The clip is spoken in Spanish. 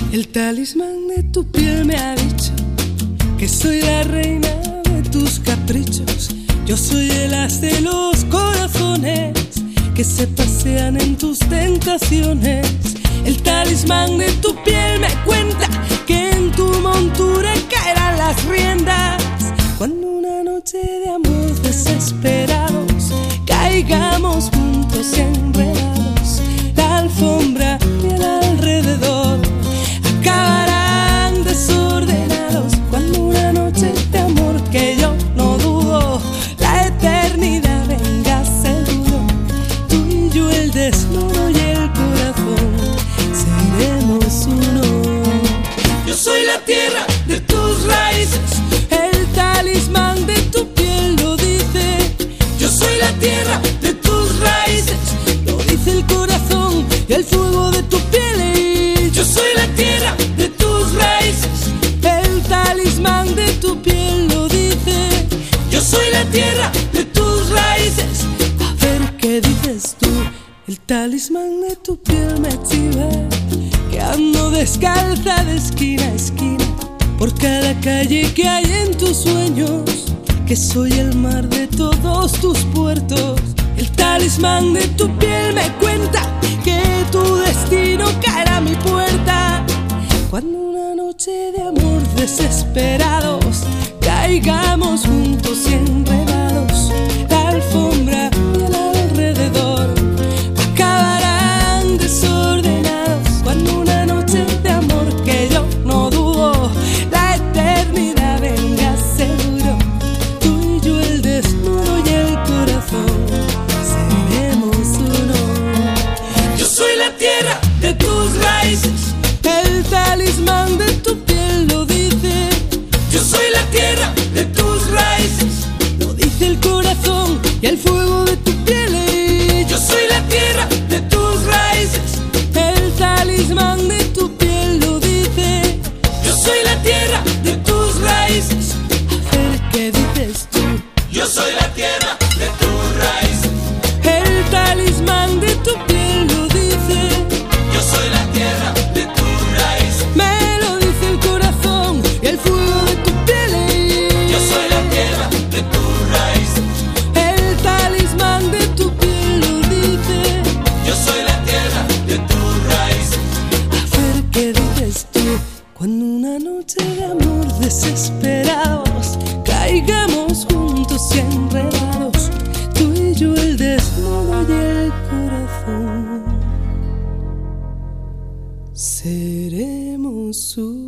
El talismán de tu piel me ha dicho que soy la reina de tus caprichos. Yo soy el as de los corazones que se pasean en tus tentaciones. El talismán de tu piel me cuenta que en tu montura caerán las riendas cuando una noche de amor desesperados caigamos juntos y enredados. La alfombra y el alrededor acabarán desordenados cuando una noche de amor que yo no dudo la eternidad venga seguro. Tú y yo, el desnudo y el corazón, seremos uno. Yo soy la tierra de tus raíces, el talismán de tu piel lo dice. Yo soy la tierra de tus raíces, lo dice el corazón y el fuego de tu piel. Yo soy la tierra de tus raíces, el talismán de tu piel lo dice. Yo soy la tierra de tus raíces. A ver qué dices tú. El talismán de tu piel me chiva que ando descalza de esquina a esquina por cada calle que hay en tus sueños, que soy el mar de todos tus puertos. El talismán de tu piel me cuenta que tu destino caerá a mi puerta cuando una noche de amor desesperados caigamos juntos y enredados. La alfombra y el alrededor acabarán desordenados cuando una noche de amor que yo no dudo la eternidad venga seguro. Tú y yo, el desnudo y el corazón, seremos uno. Yo soy la tierra de tus raíces, el talismán de tu piel lo dice. Yo soy la tierra de tus raíces, lo dice el corazón y el fuego de tu piel. Yo soy la tierra de tus raíces, el talismán de tu piel lo dice. Yo soy la tierra de tus raíces. A ver qué dices tú. Yo soy la tierra de tus raíces, El talismán de tu piel lo dice. yo soy la tierra de tus raíces, Me lo dice el corazón y el fuego de tu piel. yo soy la tierra de tus raíces, El talismán de tu piel lo dice. yo soy la tierra de tus raíces, A ver qué dices tú. Cuando una noche de amor desesperados caigamos juntos y enredados, tú y yo, el desnudo y el corazón, seremos uno.